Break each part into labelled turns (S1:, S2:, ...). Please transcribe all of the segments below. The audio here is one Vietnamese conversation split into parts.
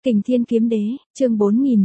S1: Kình Thiên Kiếm Đế, chương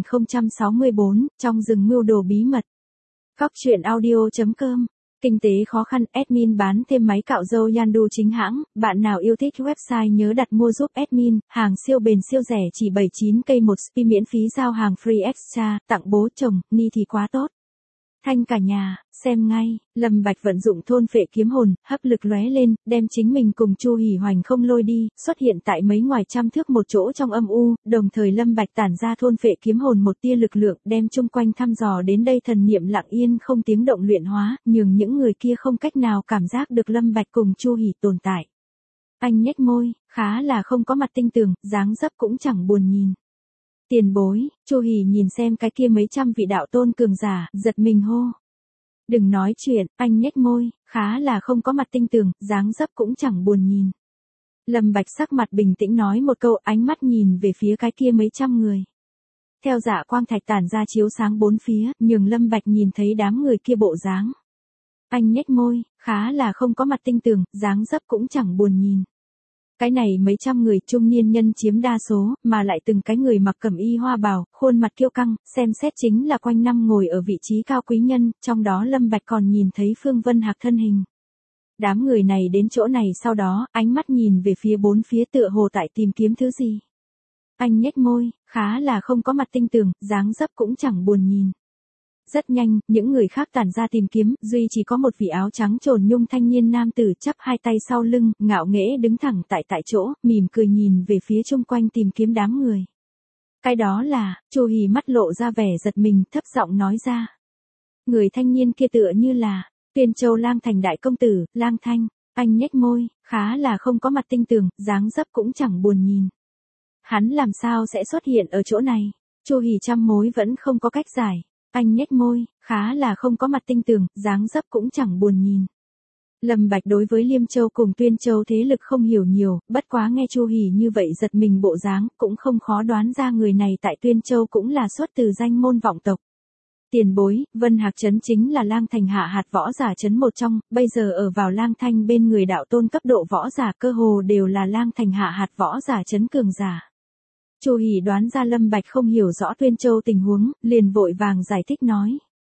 S1: 4064, trong rừng mưu đồ bí mật. Cóc truyện audio.com. Kinh tế khó khăn, admin bán thêm máy cạo râu Yandu chính hãng, bạn nào yêu thích website nhớ đặt mua giúp admin, hàng siêu bền siêu rẻ chỉ 79k một spi miễn phí giao hàng free extra, tặng bố chồng, ni thì quá tốt. Thanh cả nhà, xem ngay, Lâm Bạch vận dụng thôn phệ kiếm hồn, hấp lực lóe lên, đem chính mình cùng Chu Hỉ Hoành không lôi đi, xuất hiện tại mấy ngoài trăm thước một chỗ trong âm u, đồng thời Lâm Bạch tản ra thôn phệ kiếm hồn một tia lực lượng, đem chung quanh thăm dò đến đây thần niệm lặng yên không tiếng động luyện hóa, nhường những người kia không cách nào cảm giác được Lâm Bạch cùng Chu Hỉ tồn tại. Anh nhếch môi, khá là không có mặt tinh tường, dáng dấp cũng chẳng buồn nhìn. Tiền bối, Chu Hỉ nhìn xem cái kia mấy trăm vị đạo tôn cường giả, giật mình hô. Đừng nói chuyện, anh nhếch môi, khá là không có mặt tinh tường, dáng dấp cũng chẳng buồn nhìn. Lâm Bạch sắc mặt bình tĩnh nói một câu, ánh mắt nhìn về phía cái kia mấy trăm người. Theo dạ quang thạch tản ra chiếu sáng bốn phía, nhường Lâm Bạch nhìn thấy đám người kia bộ dáng. Anh nhếch môi, khá là không có mặt tinh tường, dáng dấp cũng chẳng buồn nhìn. Cái này mấy trăm người trung niên nhân chiếm đa số, mà lại từng cái người mặc cẩm y hoa bào, khuôn mặt kiêu căng, xem xét chính là quanh năm ngồi ở vị trí cao quý nhân, trong đó Lâm Bạch còn nhìn thấy Phương Vân Hạc thân hình. Đám người này đến chỗ này sau đó, ánh mắt nhìn về phía bốn phía tựa hồ tại tìm kiếm thứ gì. Anh nhếch môi, khá là không có mặt tinh tường, dáng dấp cũng chẳng buồn nhìn. Rất nhanh, những người khác tản ra tìm kiếm, duy chỉ có một vị áo trắng trồn nhung thanh niên nam tử chắp hai tay sau lưng, ngạo nghễ đứng thẳng tại chỗ, mỉm cười nhìn về phía chung quanh tìm kiếm đám người. Cái đó là, Chu Hỉ mắt lộ ra vẻ giật mình, thấp giọng nói ra. Người thanh niên kia tựa như là, Tuyên Châu Lang Thành đại công tử, Lang Thanh, anh nhếch môi, khá là không có mặt tinh tường, dáng dấp cũng chẳng buồn nhìn. Hắn làm sao sẽ xuất hiện ở chỗ này? Chu Hỉ trăm mối vẫn không có cách giải. Anh nhếch môi, khá là không có mặt tinh tường, dáng dấp cũng chẳng buồn nhìn. Lâm Bạch đối với Liêm Châu cùng Tuyên Châu thế lực không hiểu nhiều, bất quá nghe Chu Hỉ như vậy giật mình bộ dáng, cũng không khó đoán ra người này tại Tuyên Châu cũng là xuất từ danh môn vọng tộc. Tiền bối, Vân Hạc trấn chính là Lang Thành hạ hạt võ giả trấn một trong, bây giờ ở vào Lang Thanh bên người đạo tôn cấp độ võ giả cơ hồ đều là Lang Thành hạ hạt võ giả trấn cường giả. Chu Hỉ đoán ra Lâm Bạch không hiểu rõ Tuyên Châu tình huống, liền vội vàng giải thích nói.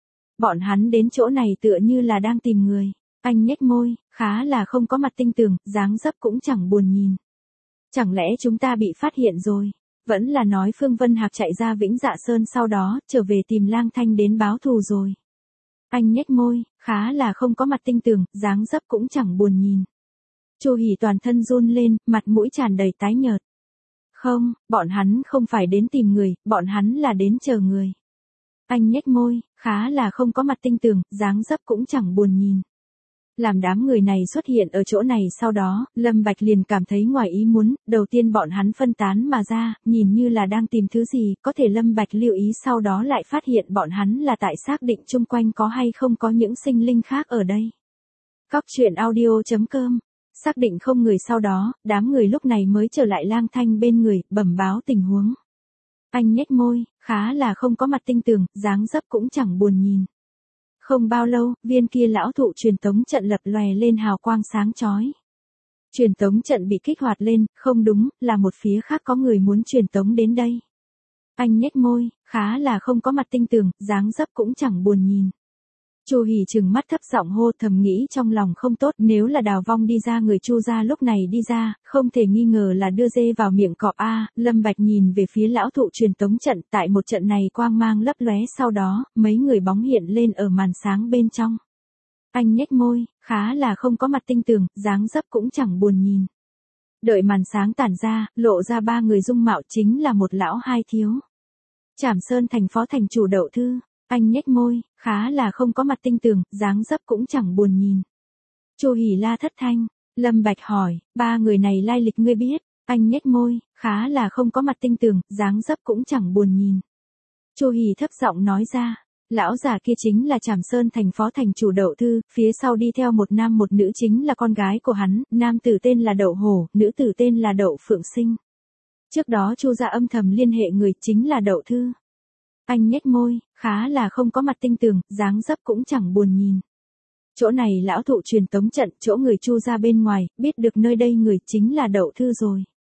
S1: Bọn hắn đến chỗ này tựa như là đang tìm người. Anh nhếch môi, khá là không có mặt tinh tường, dáng dấp cũng chẳng buồn nhìn. Chẳng lẽ chúng ta bị phát hiện rồi? Vẫn là nói Phương Vân Hạc chạy ra Vĩnh Dạ Sơn sau đó, trở về tìm Lang Thanh đến báo thù rồi. Anh nhếch môi, khá là không có mặt tinh tường, dáng dấp cũng chẳng buồn nhìn. Chu Hỉ toàn thân run lên, mặt mũi tràn đầy tái nhợt. Không, bọn hắn không phải đến tìm người, bọn hắn là đến chờ người. Anh nhếch môi, khá là không có mặt tinh tường, dáng dấp cũng chẳng buồn nhìn. Làm đám người này xuất hiện ở chỗ này sau đó, Lâm Bạch liền cảm thấy ngoài ý muốn, đầu tiên bọn hắn phân tán mà ra, nhìn như là đang tìm thứ gì, có thể Lâm Bạch lưu ý sau đó lại phát hiện bọn hắn là tại xác định chung quanh có hay không có những sinh linh khác ở đây. Cóc truyện audio.com. Xác định không người sau đó, đám người lúc này mới trở lại Lang Thanh bên người, bẩm báo tình huống. Anh nhếch môi, khá là không có mặt tinh tường, dáng dấp cũng chẳng buồn nhìn. Không bao lâu, viên kia lão thụ truyền tống trận lập lòe lên hào quang sáng chói. Truyền tống trận bị kích hoạt lên, không đúng, là một phía khác có người muốn truyền tống đến đây. Anh nhếch môi, khá là không có mặt tinh tường, dáng dấp cũng chẳng buồn nhìn. Chu Hỉ trừng mắt thấp giọng hô, thầm nghĩ trong lòng không tốt, nếu là Đào Vong đi ra người Chu gia lúc này đi ra, không thể nghi ngờ là đưa dê vào miệng cọp a. Lâm Bạch nhìn về phía lão thụ truyền tống trận, tại một trận này quang mang lấp lóe sau đó, mấy người bóng hiện lên ở màn sáng bên trong. Anh nhếch môi, khá là không có mặt tinh tường, dáng dấp cũng chẳng buồn nhìn. Đợi màn sáng tản ra, lộ ra ba người dung mạo chính là một lão hai thiếu. Trảm Sơn thành phó thành chủ Đậu Thư. Anh nhếch môi, khá là không có mặt tinh tường, dáng dấp cũng chẳng buồn nhìn. Chu Hỉ la thất thanh, Lâm Bạch hỏi, ba người này lai lịch ngươi biết? Anh nhếch môi, khá là không có mặt tinh tường, dáng dấp cũng chẳng buồn nhìn. Chu Hỉ thấp giọng nói ra, lão già kia chính là Trảm Sơn thành phó thành chủ Đậu Thư, phía sau đi theo một nam một nữ chính là con gái của hắn, nam tử tên là Đậu Hổ, nữ tử tên là Đậu Phượng Sinh. Trước đó Chu gia âm thầm liên hệ người chính là Đậu Thư. Anh nhếch môi, khá là không có mặt tinh tường, dáng dấp cũng chẳng buồn nhìn. Chỗ này lão thụ truyền tống trận, chỗ người Chu gia bên ngoài, biết được nơi đây người chính là Đậu Thư rồi.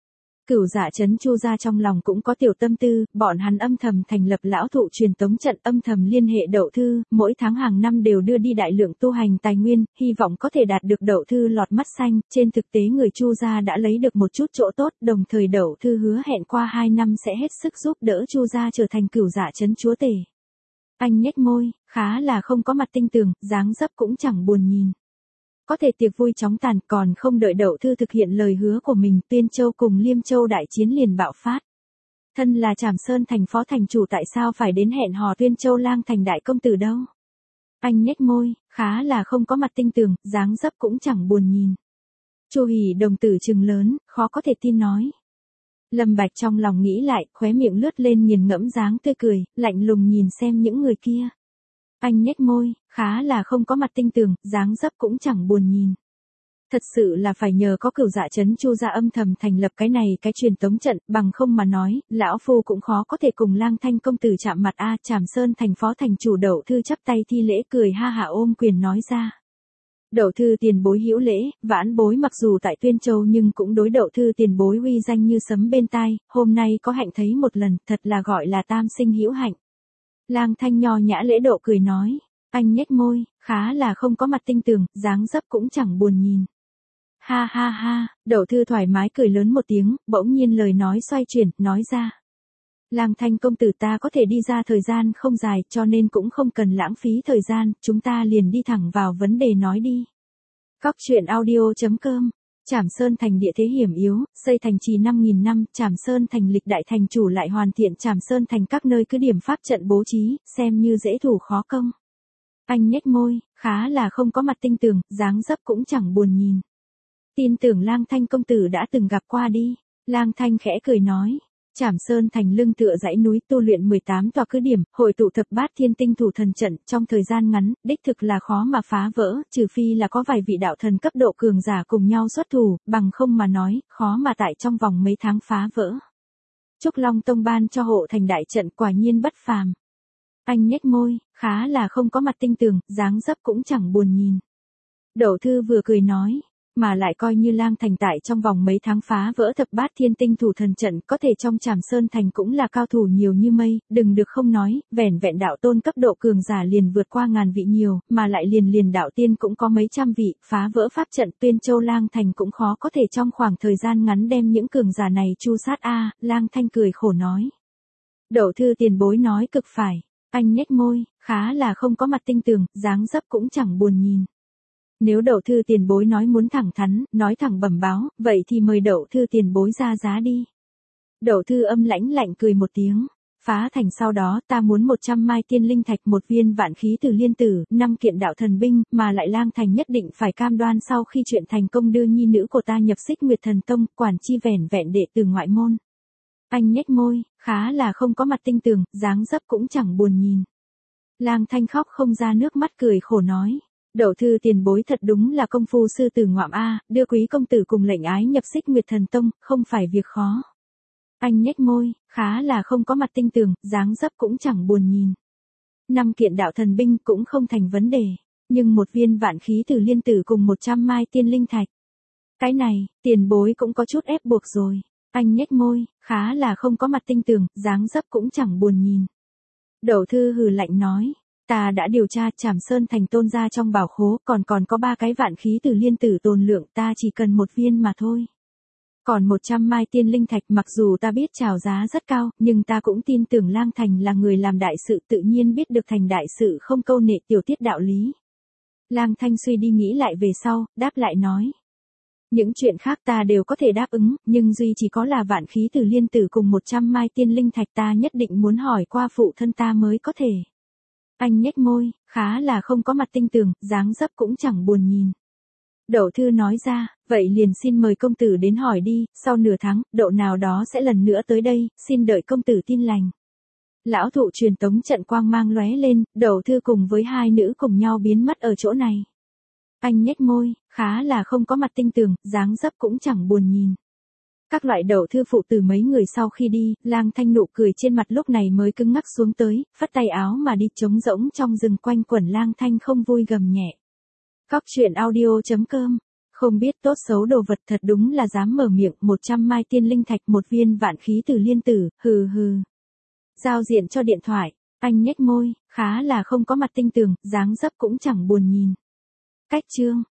S1: Cửu Dạ trấn Chu gia trong lòng cũng có tiểu tâm tư, bọn hắn âm thầm thành lập lão thụ truyền tống trận, âm thầm liên hệ Đậu Thư, mỗi tháng hàng năm đều đưa đi đại lượng tu hành tài nguyên, hy vọng có thể đạt được Đậu Thư lọt mắt xanh. Trên thực tế người Chu gia đã lấy được một chút chỗ tốt, đồng thời Đậu Thư hứa hẹn qua 2 năm sẽ hết sức giúp đỡ Chu gia trở thành Cửu Dạ trấn chúa tể. Anh nhếch môi, khá là không có mặt tinh tường, dáng dấp cũng chẳng buồn nhìn. Có thể tiệc vui chóng tàn, còn không đợi Đậu Thư thực hiện lời hứa của mình, Tuyên Châu cùng Liêm Châu đại chiến liền bạo phát. Thân là Trảm Sơn thành phó thành chủ tại sao phải đến hẹn hò Tuyên Châu lang thành đại công tử đâu? Anh nhếch môi, khá là không có mặt tinh tường, dáng dấp cũng chẳng buồn nhìn. Chu Hỉ đồng tử trừng lớn, khó có thể tin nói. Lâm Bạch trong lòng nghĩ lại, khóe miệng lướt lên nghiền ngẫm dáng tươi cười, lạnh lùng nhìn xem những người kia. Anh nhếch môi, khá là không có mặt tinh tường, dáng dấp cũng chẳng buồn nhìn. Thật sự là phải nhờ có Cửu Dạ trấn Chu gia âm thầm thành lập cái này cái truyền tống trận, bằng không mà nói, lão phu cũng khó có thể cùng Lang Thanh công tử chạm mặt a. Trảm Sơn thành phó thành chủ Đậu Thư chắp tay thi lễ cười ha hả ôm quyền nói ra. Đậu Thư tiền bối hữu lễ, vãn bối mặc dù tại Tuyên Châu nhưng cũng đối Đậu Thư tiền bối uy danh như sấm bên tai, hôm nay có hạnh thấy một lần, thật là gọi là tam sinh hữu hạnh. Lang Thanh nho nhã lễ độ cười nói, anh nhếch môi, khá là không có mặt tinh tường, dáng dấp cũng chẳng buồn nhìn. Ha ha ha, Đậu Thư thoải mái cười lớn một tiếng, bỗng nhiên lời nói xoay chuyển, nói ra. Lang Thanh công tử ta có thể đi ra thời gian không dài cho nên cũng không cần lãng phí thời gian, chúng ta liền đi thẳng vào vấn đề nói đi. Cóc truyện audio.com. Trảm Sơn thành địa thế hiểm yếu, xây thành trì 5.000 năm, Trảm Sơn thành lịch đại thành chủ lại hoàn thiện Trảm Sơn thành các nơi cứ điểm pháp trận bố trí, xem như dễ thủ khó công. Anh nhếch môi, khá là không có mặt tinh tường, dáng dấp cũng chẳng buồn nhìn. Tin tưởng Lang Thanh công tử đã từng gặp qua đi. Lang Thanh khẽ cười nói. Trảm Sơn thành lưng tựa dãy núi tu luyện 18 tòa cứ điểm, hội tụ thập bát thiên tinh thủ thần trận, trong thời gian ngắn, đích thực là khó mà phá vỡ, trừ phi là có vài vị đạo thần cấp độ cường giả cùng nhau xuất thủ, bằng không mà nói, khó mà tại trong vòng mấy tháng phá vỡ. Trúc Long Tông ban cho hộ thành đại trận quả nhiên bất phàm. Anh nhếch môi, khá là không có mặt tinh tường, dáng dấp cũng chẳng buồn nhìn. Đậu Thư vừa cười nói. Mà lại coi như Lang thành tại trong vòng mấy tháng phá vỡ thập bát thiên tinh thủ thần trận, có thể trong Trảm Sơn thành cũng là cao thủ nhiều như mây, đừng được không nói, vẻn vẹn đạo tôn cấp độ cường giả liền vượt qua ngàn vị nhiều, mà lại liền đạo tiên cũng có mấy trăm vị, phá vỡ pháp trận Tuyên Châu Lang thành cũng khó có thể trong khoảng thời gian ngắn đem những cường giả này chu sát a. Lang Thanh cười khổ nói. Đậu Thư tiền bối nói cực phải, anh nhếch môi, khá là không có mặt tinh tường, dáng dấp cũng chẳng buồn nhìn. Nếu Đậu Thư tiền bối nói muốn thẳng thắn, nói thẳng bẩm báo, vậy thì mời Đậu Thư tiền bối ra giá đi. Đậu Thư âm lãnh lạnh cười một tiếng. Phá thành sau đó ta muốn 100 mai tiên linh thạch, 1 viên vạn khí từ liên tử, 5 kiện đạo thần binh, mà lại Lang thành nhất định phải cam đoan sau khi chuyện thành công đưa nhi nữ của ta nhập Xích Nguyệt Thần Tông, quản chi vẻn vẹn đệ tử ngoại môn. Anh nhếch môi, khá là không có mặt tinh tường, dáng dấp cũng chẳng buồn nhìn. Lang Thanh khóc không ra nước mắt cười khổ nói. Đậu Thư tiền bối thật đúng là công phu sư tử ngoạm a, đưa quý công tử cùng lệnh ái nhập Xích Nguyệt Thần Tông, không phải việc khó. Anh nhếch môi, khá là không có mặt tinh tường, dáng dấp cũng chẳng buồn nhìn. 5 kiện đạo thần binh cũng không thành vấn đề, nhưng 1 viên vạn khí từ liên tử cùng 100 mai tiên linh thạch. Cái này, tiền bối cũng có chút ép buộc rồi. Anh nhếch môi, khá là không có mặt tinh tường, dáng dấp cũng chẳng buồn nhìn. Đậu Thư hừ lạnh nói. Ta đã điều tra Trảm Sơn thành tôn gia trong bảo khố, còn có 3 cái vạn khí từ liên tử tồn lượng, ta chỉ cần 1 viên mà thôi. Còn 100 mai tiên linh thạch mặc dù ta biết chào giá rất cao, nhưng ta cũng tin tưởng Lang thành là người làm đại sự, tự nhiên biết được thành đại sự không câu nệ tiểu tiết đạo lý. Lang Thanh suy đi nghĩ lại về sau, đáp lại nói. Những chuyện khác ta đều có thể đáp ứng, nhưng duy chỉ có là vạn khí từ liên tử cùng 100 mai tiên linh thạch ta nhất định muốn hỏi qua phụ thân ta mới có thể. Anh nhếch môi, khá là không có mặt tinh tường, dáng dấp cũng chẳng buồn nhìn. Đậu Thư nói ra, vậy liền xin mời công tử đến hỏi đi, sau nửa tháng, độ nào đó sẽ lần nữa tới đây, xin đợi công tử tin lành. Lão thụ truyền tống trận quang mang lóe lên, Đậu Thư cùng với 2 nữ cùng nhau biến mất ở chỗ này. Anh nhếch môi, khá là không có mặt tinh tường, dáng dấp cũng chẳng buồn nhìn. Các loại Đậu Thư phụ tử mấy người sau khi đi, Lang Thanh nụ cười trên mặt lúc này mới cứng ngắc xuống tới, phất tay áo mà đi trống rỗng trong rừng quanh quẩn Lang Thanh không vui gầm nhẹ. Cóc truyện audio.com Không biết tốt xấu đồ vật thật đúng là dám mở miệng, 100 mai tiên linh thạch, một viên vạn khí từ liên tử, hừ hừ. Giao diện cho điện thoại, anh nhếch môi, khá là không có mặt tinh tường, dáng dấp cũng chẳng buồn nhìn. Cách chương.